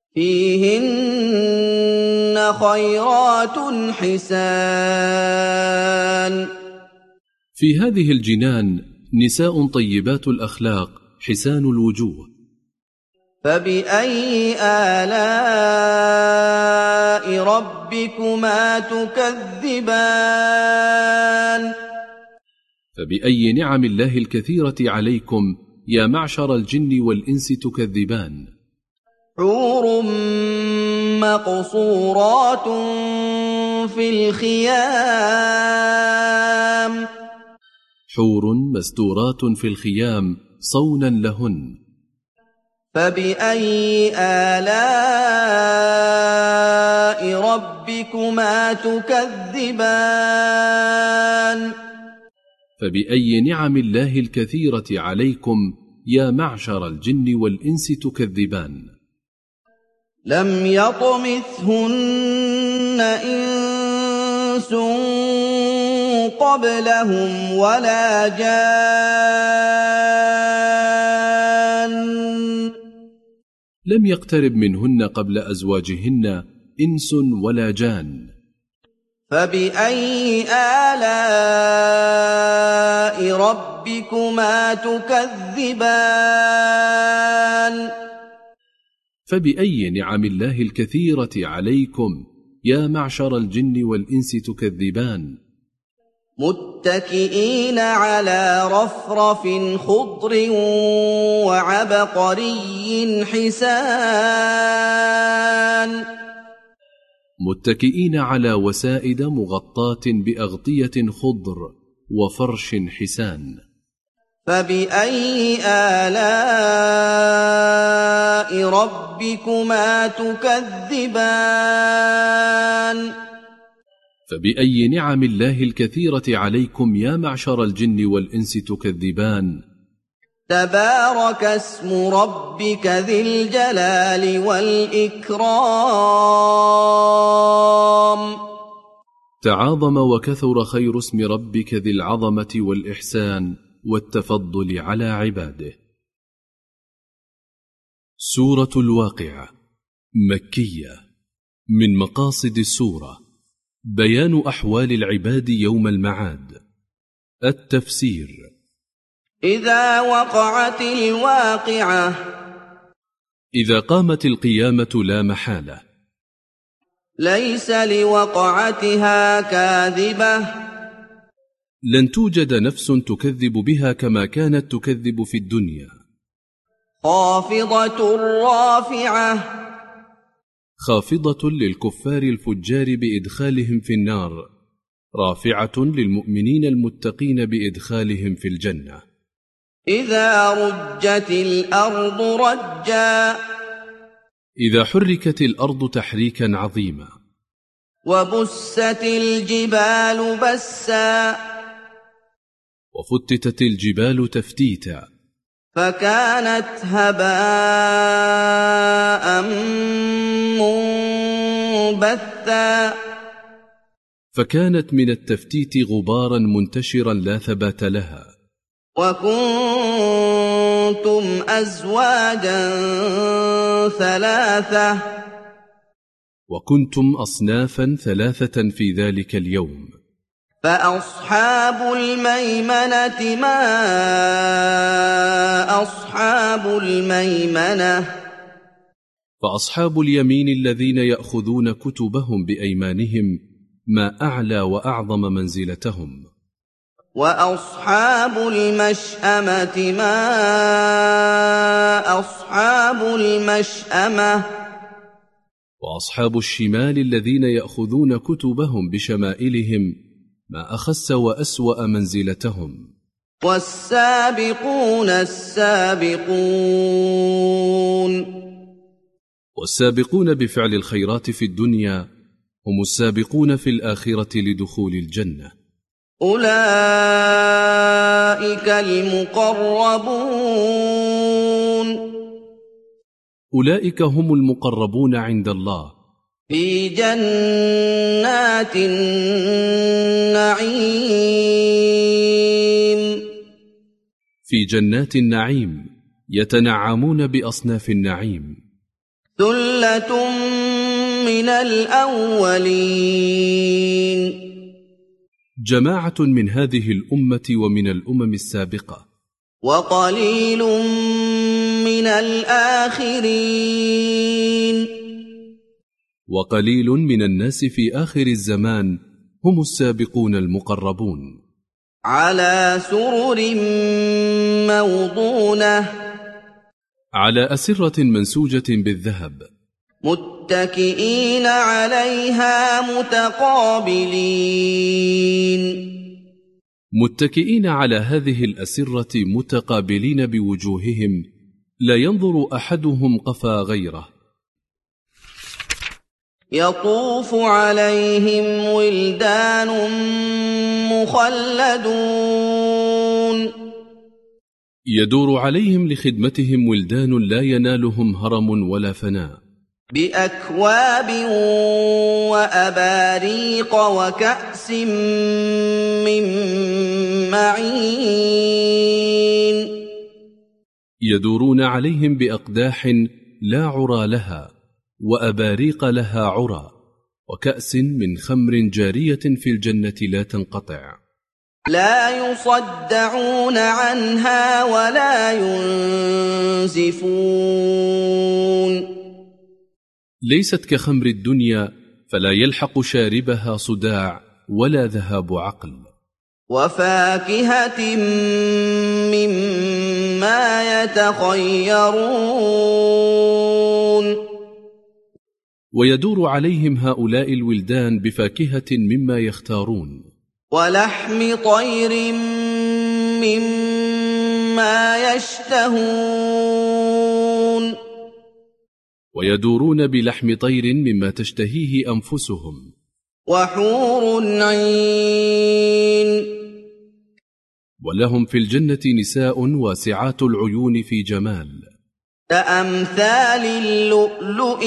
فيهن خيرات حسان. في هذه الجنان نساء طيبات الأخلاق حسان الوجوه. فبأي آلاء ربكما تكذبان. فبأي نعم الله الكثيرة عليكم يا معشر الجن والإنس تكذبان. حور مقصورات في الخيام. حور مستورات في الخيام صونا لهن. فبأي آلاء ربكما تكذبان. فبأي نعم الله الكثيرة عليكم يا معشر الجن والإنس تكذبان. لم يطمثهن إنس قبلهم ولا جان. لم يقترب منهن قبل أزواجهن إنس ولا جان. فبأي آلاء ربكما تكذبان. فبأي نعم الله الكثيرة عليكم يا معشر الجن والإنس تكذبان. متكئين على رفرف خضر وعبقري حسان. متكئين على وسائد مغطاة بأغطية خضر وفرش حسان. فبأي آلاء ربكما تكذبان. فبأي نعم الله الكثيرة عليكم يا معشر الجن والإنس تكذبان. تبارك اسم ربك ذي الجلال والإكرام. تعاظم وكثر خير اسم ربك ذي العظمة والإحسان والتفضل على عباده. سورة الواقعة مكية. من مقاصد السورة بيان أحوال العباد يوم المعاد. التفسير: إذا وقعت الواقعة. إذا قامت القيامة لا محالة. ليس لوقعتها كاذبة. لن توجد نفس تكذب بها كما كانت تكذب في الدنيا. خافضة رافعة. خافضة للكفار الفجار بإدخالهم في النار، رافعة للمؤمنين المتقين بإدخالهم في الجنة. إذا رجت الأرض رجا. إذا حركت الأرض تحريكا عظيما. وبست الجبال بسا. وفتتت الجبال تفتيتا. فكانت هباء منبثا. فكانت من التفتيت غبارا منتشرا لا ثبات لها. وكنتم أزواجا ثلاثة. وكنتم أصنافا ثلاثة في ذلك اليوم. فأصحاب الميمنة ما أصحاب الميمنة. فأصحاب اليمين الذين يأخذون كتبهم بأيمانهم ما أعلى وأعظم منزلتهم. وأصحاب المشأمة ما أصحاب المشأمة. وأصحاب الشمال الذين يأخذون كتبهم بشمائلهم ما أخس وأسوأ منزلتهم. والسابقون السابقون. والسابقون بفعل الخيرات في الدنيا هم السابقون في الآخرة لدخول الجنة. أولئك المقربون. أولئك هم المقربون عند الله في جنات النعيم. في جنات النعيم يتنعمون بأصناف النعيم. ثلة ثُلَّةٌ مِّنَ الْأَوَّلِينَ جماعة من هذه الأمة ومن الأمم السابقة. وقليل من الآخرين. وقليل من الناس في آخر الزمان هم السابقون المقربون. على سرر موضونة. على أسرة منسوجة بالذهب. متكئين عليها متقابلين. متكئين على هذه الأسرة متقابلين بوجوههم، لا ينظر أحدهم قفا غيره. يطوف عليهم ولدان مخلدون. يدور عليهم لخدمتهم ولدان لا ينالهم هرم ولا فناء. بأكواب وأباريق وكأس من معين. يدورون عليهم بأقداح لا عرى لها، وأباريق لها عرى، وكأس من خمر جارية في الجنة لا تنقطع. لا يصدعون عنها ولا ينزفون. ليست كخمر الدنيا، فلا يلحق شاربها صداع ولا ذهاب عقل. وفاكهة مما يتخيرون. ويدور عليهم هؤلاء الولدان بفاكهة مما يختارون. ولحم طير مما يشتهون. ويدورون بلحم طير مما تشتهيه أنفسهم. وحور عين. ولهم في الجنة نساء واسعات العيون في جمال، كأمثال اللؤلؤ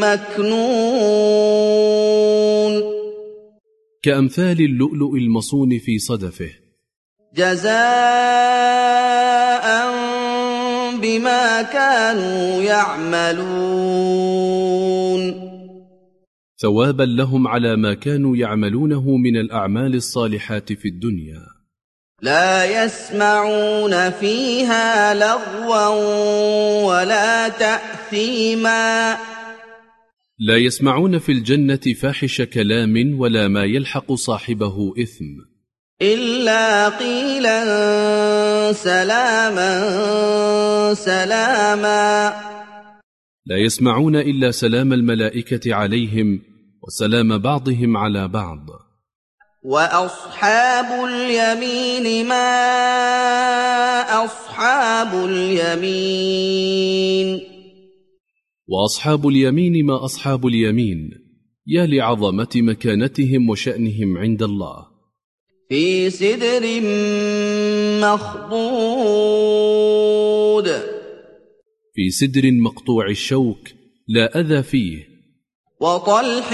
المكنون. كأمثال اللؤلؤ المصون في صدفه. جزاء بما كانوا يعملون. ثوابا لهم على ما كانوا يعملونه من الأعمال الصالحات في الدنيا. لا يسمعون فيها لغوا ولا تأثيما. لا يسمعون في الجنة فاحش كلام ولا ما يلحق صاحبه إثم، إلا قيلا سلاما سلاما. لا يسمعون إلا سلام الملائكة عليهم وسلام بعضهم على بعض. وأصحاب اليمين ما أصحاب اليمين. وأصحاب اليمين ما أصحاب اليمين، يا لعظمة مكانتهم وشأنهم عند الله. في سدر مخضود. في سدر مقطوع الشوك لا أذى فيه. وطلح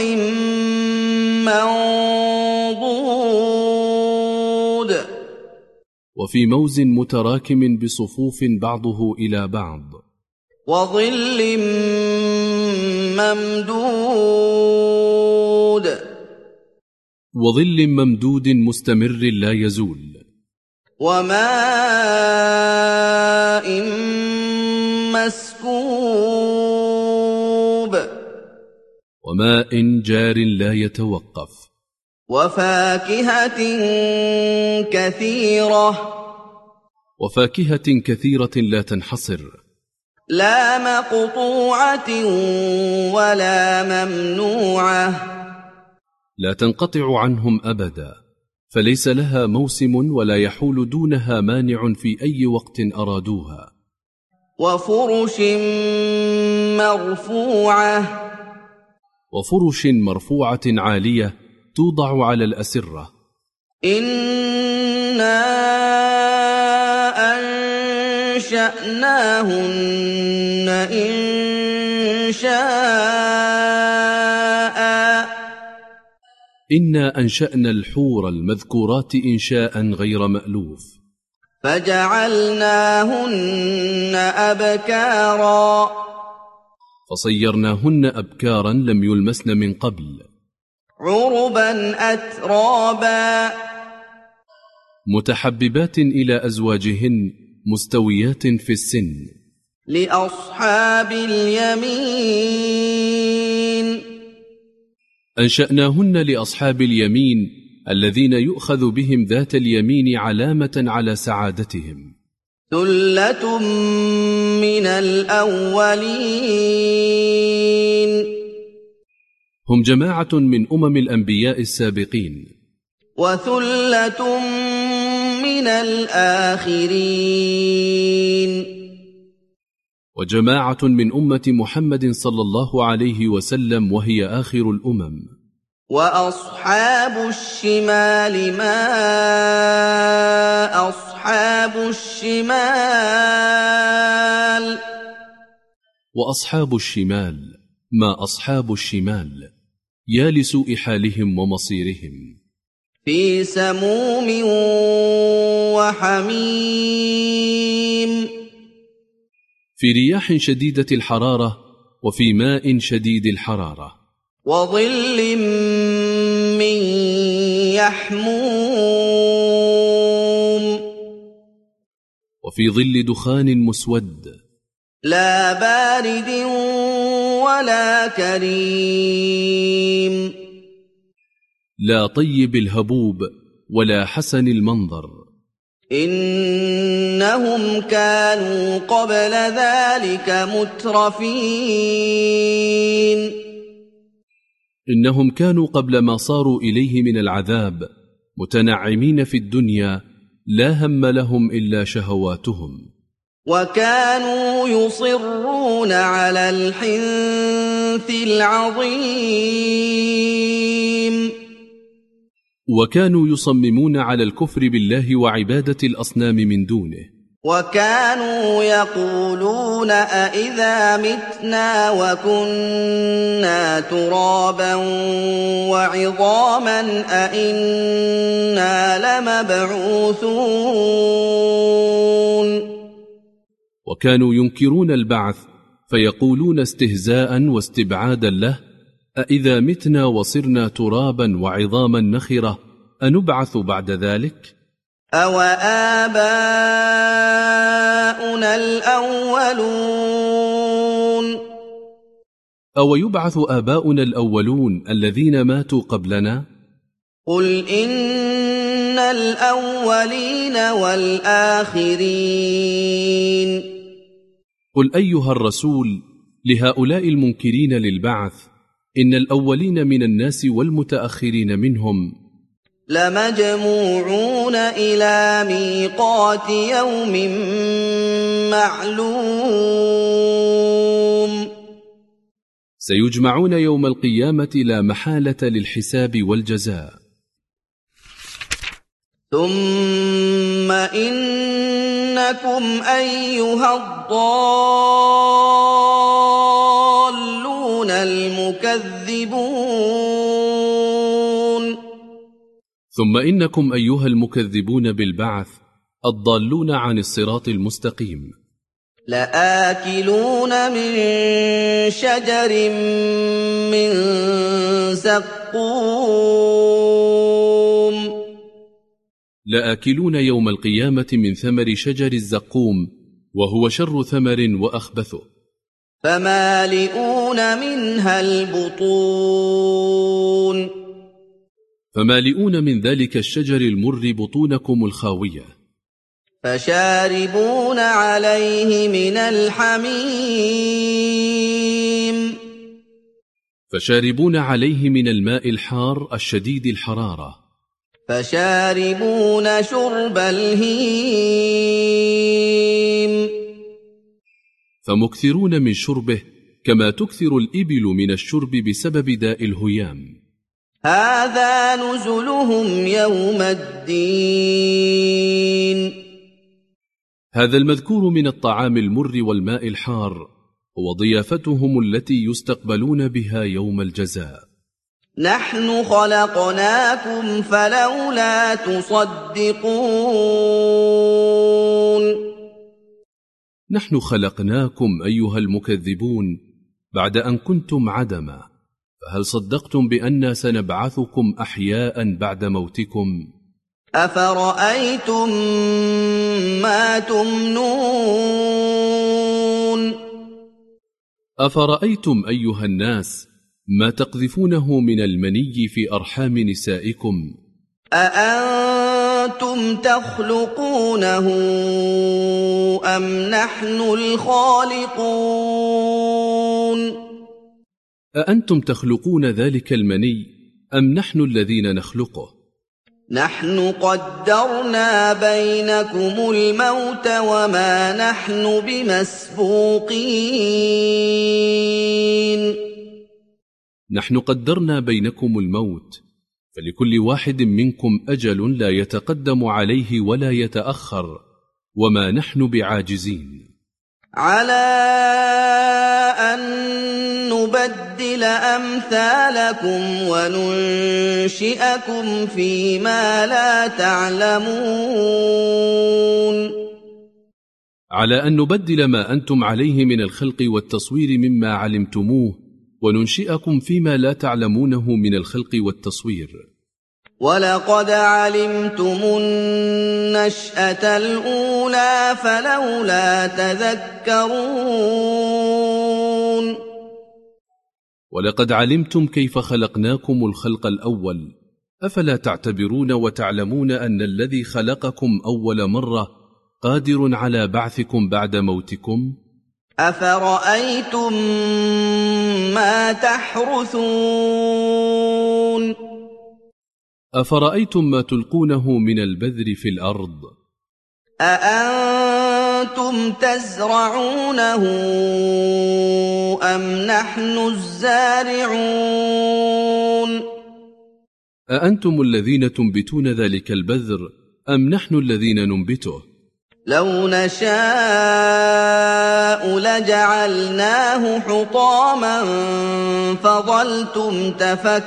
منضود. وفي موز متراكم بصفوف بعضه إلى بعض. وظل ممدود. وظل ممدود مستمر لا يزول. وماء مسكوب. وماء جار لا يتوقف. وفاكهة كثيرة. وفاكهة كثيرة لا تنحصر. لا مقطوعة ولا ممنوعة. لا تنقطع عنهم أبدا، فليس لها موسم ولا يحول دونها مانع في أي وقت أرادوها. وفرش مرفوعة. وفرش مرفوعة عالية توضع على الأسرة. إنا أنشأناهن إنشاء. إنا أنشأنا الحور المذكورات إنشاء غير مألوف. فجعلناهن أبكارا. فصيرناهن أبكارا لم يلمسن من قبل، عربا أترابا، متحببات إلى أزواجهن مستويات في السن. لأصحاب اليمين، أنشأناهن لأصحاب اليمين الذين يؤخذ بهم ذات اليمين علامة على سعادتهم. ثلة من الأولين، هم جماعة من الأنبياء السابقين. وثلة من الآخرين، وجماعة من أمة محمد صلى الله عليه وسلم وهي آخر الأمم. وأصحاب الشمال ما أصحاب الشمال، وأصحاب الشمال ما أصحاب الشمال، يا لسوء حالهم ومصيرهم. في سموم وحميم، في رياح شديدة الحرارة وفي ماء شديد الحرارة. وظل من يحموم، وفي ظل دخان مسود. لا بارد ولا كريم، لا طيب الهبوب ولا حسن المنظر. إنهم كانوا قبل ذلك مترفين، إنهم كانوا قبل ما صاروا إليه من العذاب متنعمين في الدنيا، لا هم لهم إلا شهواتهم. وكانوا يصرون على الحنث العظيم، وكانوا يصممون على الكفر بالله وعبادة الأصنام من دونه. وكانوا يقولون أإذا متنا وكنا ترابا وعظاما أإنا لمبعوثون. وكانوا ينكرون البعث فيقولون استهزاء واستبعادا له: أإذا متنا وصرنا ترابا وعظاما نخرة أنبعث بعد ذلك؟ أو آباؤنا الأولون، أو يبعث آباؤنا الأولون الذين ماتوا قبلنا؟ قل إن الأولين والآخرين. قل أيها الرسول لهؤلاء المنكرين للبعث: إن الأولين من الناس والمتأخرين منهم لمجموعون إلى ميقات يوم معلوم، سيجمعون يوم القيامة لا محالة للحساب والجزاء. ثم إنكم أيها الضالون المكذبون، ثم إنكم أيها المكذبون بالبعث الضالون عن الصراط المستقيم، لآكلون من شجر من زقوم، لآكلون يوم القيامة من ثمر شجر الزقوم، وهو شر ثمر وأخبثه. فمالئون منها البطون، فمالئون من ذلك الشجر المر بطونكم الخاوية. فشاربون عليه من الحميم، فشاربون عليه من الماء الحار الشديد الحرارة. فشاربون شرب الهيم، فمكثرون من شربه كما تكثر الإبل من الشرب بسبب داء الهيام. هذا نزلهم يوم الدين. هذا المذكور من الطعام المر والماء الحار هو ضيافتهم التي يستقبلون بها يوم الجزاء. نحن خلقناكم فلولا تصدقون. نحن خلقناكم أيها المكذبون بعد أن كنتم عدما، فهل صدقتم بأننا سنبعثكم أحياء بعد موتكم؟ أفرأيتم ما تمنون أفرأيتم أيها الناس ما تقذفونه من المني في أرحام نسائكم؟ أأنتم تخلقونه أم نحن الخالقون أأنتم تخلقون ذلك المني أم نحن الذين نخلقه؟ نحن قدرنا بينكم الموت وما نحن بمسبوقين. نحن قدرنا بينكم الموت، فلكل واحد منكم أجل لا يتقدم عليه ولا يتأخر، وما نحن بعاجزين على أن نبدل أمثالكم وننشئكم فيما لا تعلمون. على أن نبدل ما أنتم عليه من الخلق والتصوير مما علمتموه، وننشئكم فيما لا تعلمونه من الخلق والتصوير. ولقد علمتم النشأة الأولى فلولا تذكرون. ولقد علمتم كيف خلقناكم الخلق الأول، أفلا تعتبرون وتعلمون أن الذي خلقكم أول مرة قادر على بعثكم بعد موتكم؟ أفرأيتم ما تحرثون أفرأيتم ما تلقونه من البذر في الأرض؟ أأنتم تزرعونه أم نحن الزارعون؟ أأنتم الذين تنبتون ذلك البذر أم نحن الذين ننبته؟ لو نشاء لجعلناه حطاما فظلتم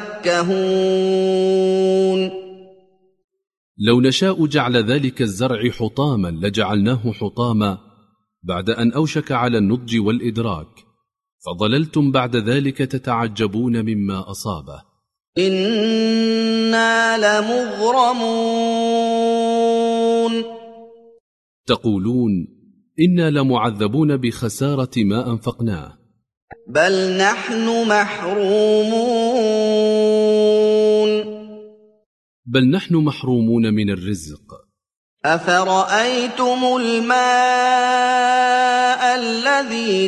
تفكهون. لو نشاء جعل ذلك الزرع حطاما لجعلناه حطاما بعد أن أوشك على النضج والإدراك، فظللتم بعد ذلك تتعجبون مما أصابه. إنا لمغرمون. تقولون إنا لمعذبون بخسارة ما أنفقناه. بل نحن محرومون. بل نحن محرومون من الرزق. أفرأيتم الماء الذي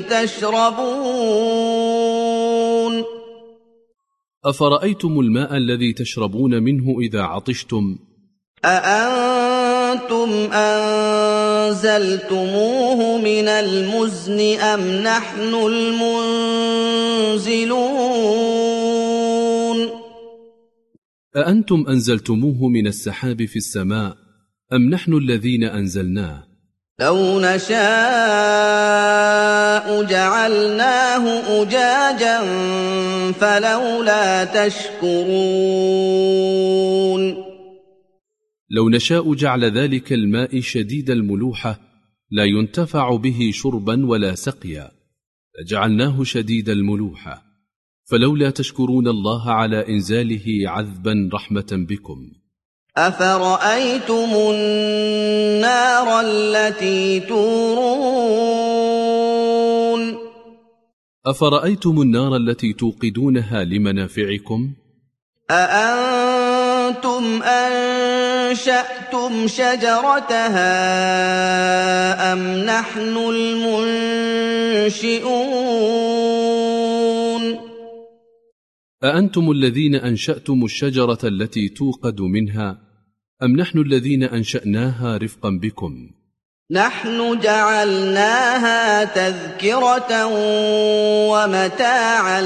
تشربون؟ أفرأيتم الماء الذي تشربون منه إذا عطشتم؟ أأنتم أنزلتموه من المزن أم نحن المنزلون؟ أأنتم أنزلتموه من السحاب في السماء أم نحن الذين أنزلناه؟ لو نشاء جعلناه أجاجا فلولا تشكرون. لو نشاء جعل ذلك الماء شديد الملوحة لا ينتفع به شربا ولا سقيا، لجعلناه شديد الملوحة، فلولا تشكرون الله على إنزاله عذبا رحمة بكم. أفرأيتم النار التي تورون؟ أفرأيتم النار التي توقدونها لمنافعكم؟ أأنتم أنشأتم شجرتها أم نحن المنشئون؟ أأنتم الذين أنشأتم الشجرة التي توقد منها أم نحن الذين أنشأناها رفقا بكم؟ نحن جعلناها تذكرة ومتاعا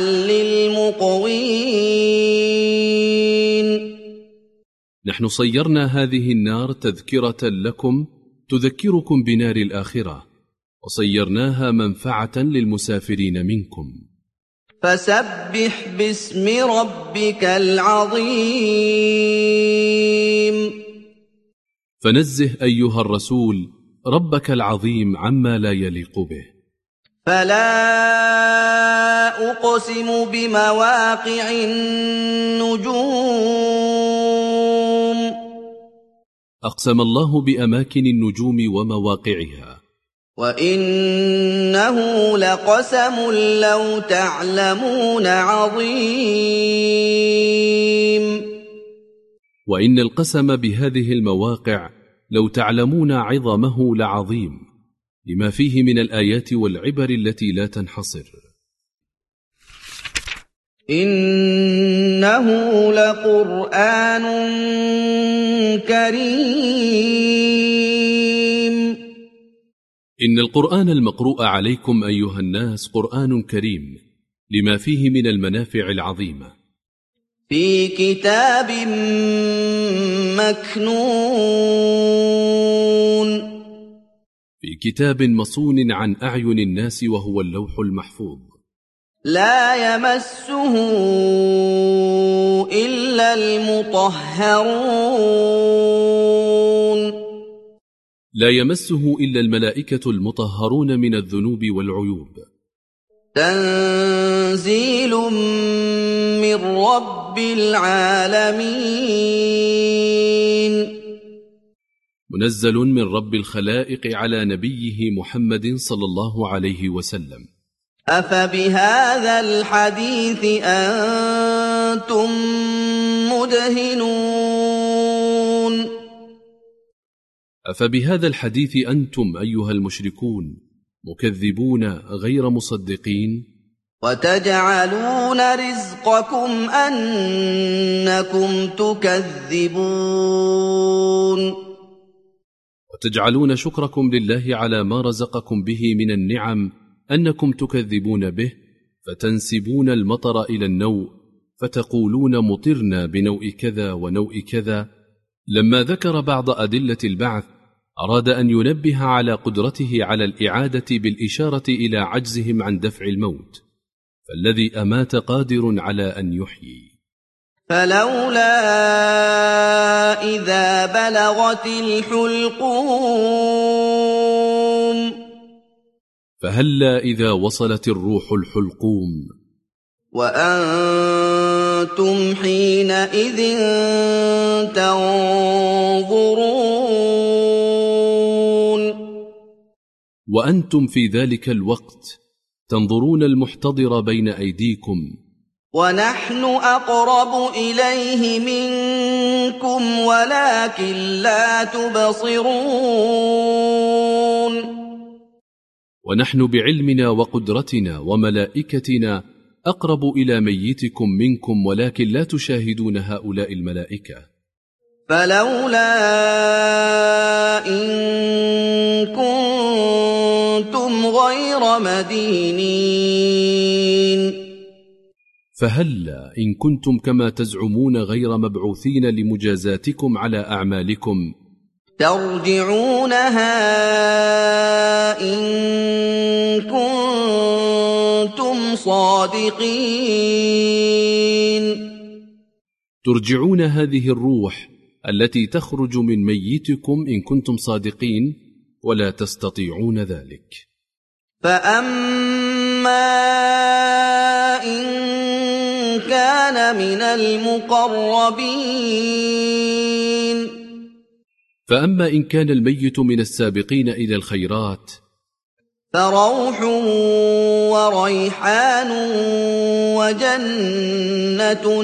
للمقوين. نحن صيرنا هذه النار تذكرة لكم تذكركم بنار الآخرة، وصيرناها منفعة للمسافرين منكم. فسبح باسم ربك العظيم. فنزه أيها الرسول ربك العظيم عما لا يليق به. فلا أقسم بمواقع النجوم أقسم الله بأماكن النجوم ومواقعها. وإنه لقسم لو تعلمون عظيم. وإن القسم بهذه المواقع لو تعلمون عظمه لعظيم، لما فيه من الآيات والعبر التي لا تنحصر. إنه لقرآن كريم. إن القرآن المقروء عليكم أيها الناس قرآن كريم، لما فيه من المنافع العظيمة. في كتاب مكنون. في كتاب مصون عن أعين الناس وهو اللوح المحفوظ. لا يمسه إلا المطهرون. لا يمسه إلا الملائكة المطهرون من الذنوب والعيوب. تنزيل من رب العالمين. منزل من رب الخلائق على نبيه محمد صلى الله عليه وسلم. أفبهذا الحديث أنتم مدهنون. أفبهذا الحديث أنتم أيها المشركون مكذبون غير مصدقين؟ وتجعلون رزقكم أنكم تكذبون. وتجعلون شكركم لله على ما رزقكم به من النعم أنكم تكذبون به، فتنسبون المطر إلى النوء، فتقولون مطرنا بنوء كذا ونوء كذا. لما ذكر بعض أدلة البعث أراد أن ينبه على قدرته على الإعادة بالإشارة إلى عجزهم عن دفع الموت، فالذي أمات قادر على أن يحيي. فلولا إذا بلغت الحلقوم. فهلا إذا وصلت الروح الحلقوم. وأنتم حينئذ تنظرون. وأنتم في ذلك الوقت تنظرون المحتضر بين أيديكم. ونحن أقرب إليه منكم ولكن لا تبصرون. ونحن بعلمنا وقدرتنا وملائكتنا أقرب إلى ميتكم منكم ولكن لا تشاهدون هؤلاء الملائكة. فلولا إن كنتم غير مدينين. فهلا إن كنتم كما تزعمون غير مبعوثين لمجازاتكم على أعمالكم ترجعونها إن كنتم صادقين. ترجعون هذه الروح التي تخرج من ميتكم إن كنتم صادقين، ولا تستطيعون ذلك. فأما إن كان من المقربين. فأما إن كان الميت من السابقين إلى الخيرات فروح وريحان وجنة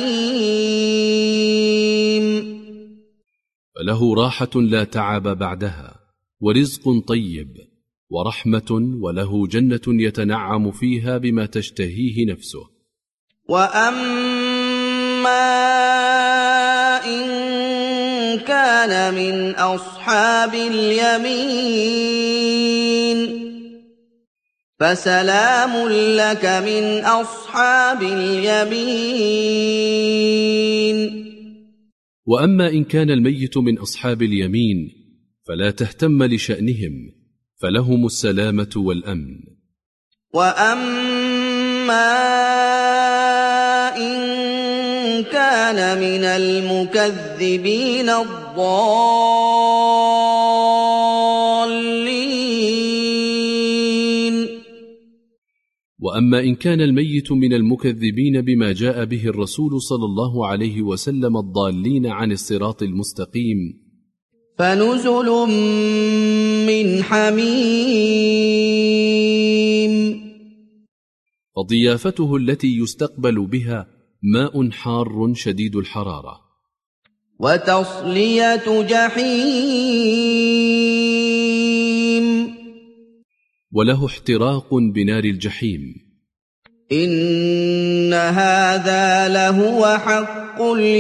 نعيم. فله راحة لا تعب بعدها، ورزق طيب، ورحمة، وله جنة يتنعم فيها بما تشتهيه نفسه. وأما إن كان من أصحاب اليمين. فسلام لك من أصحاب اليمين. وأما إن كان الميت من أصحاب اليمين فلا تهتم لشأنهم، فلهم السلامة والأمن. وأما إن كان من المكذبين الضالين. وأما إن كان الميت من المكذبين بما جاء به الرسول صلى الله عليه وسلم الضالين عن الصراط المستقيم، فنزل من حميم، فضيافته التي يستقبل بها ماء حار شديد الحرارة، وتصلية جحيم، وله احتراق بنار الجحيم. إن هذا لهو حق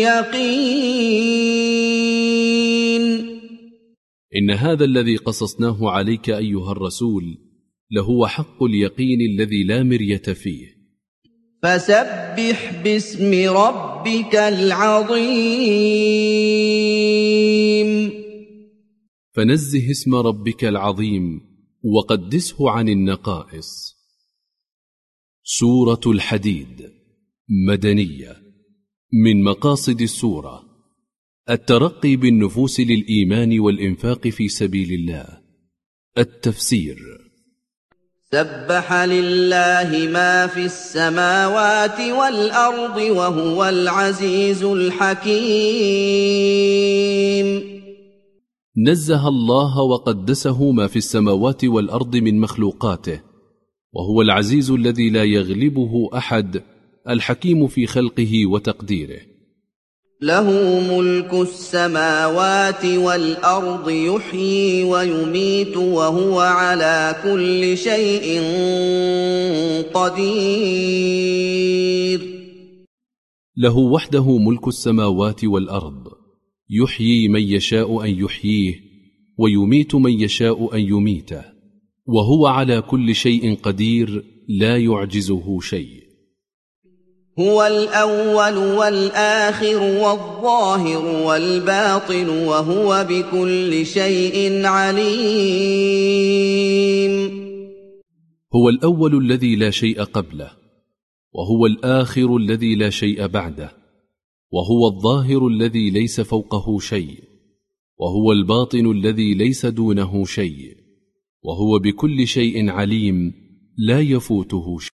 اليقين. إن هذا الذي قصصناه عليك أيها الرسول لهو حق اليقين الذي لا مرية فيه. فسبح باسم ربك العظيم. فنزه اسم ربك العظيم وقدسه عن النقائص. سورة الحديد مدنية. من مقاصد السورة الترقي بالنفوس للإيمان والإنفاق في سبيل الله. التفسير: سبح لله ما في السماوات والأرض وهو العزيز الحكيم. نزه الله وقدسه ما في السماوات والأرض من مخلوقاته، وهو العزيز الذي لا يغلبه أحد، الحكيم في خلقه وتقديره. له ملك السماوات والأرض يحيي ويميت وهو على كل شيء قدير. له وحده ملك السماوات والأرض، يحيي من يشاء أن يحييه ويميت من يشاء أن يميته، وهو على كل شيء قدير لا يعجزه شيء. هو الأول والآخر والظاهر والباطن وهو بكل شيء عليم. هو الأول الذي لا شيء قبله، وهو الآخر الذي لا شيء بعده، وهو الظاهر الذي ليس فوقه شيء، وهو الباطن الذي ليس دونه شيء، وهو بكل شيء عليم لا يفوته شيء.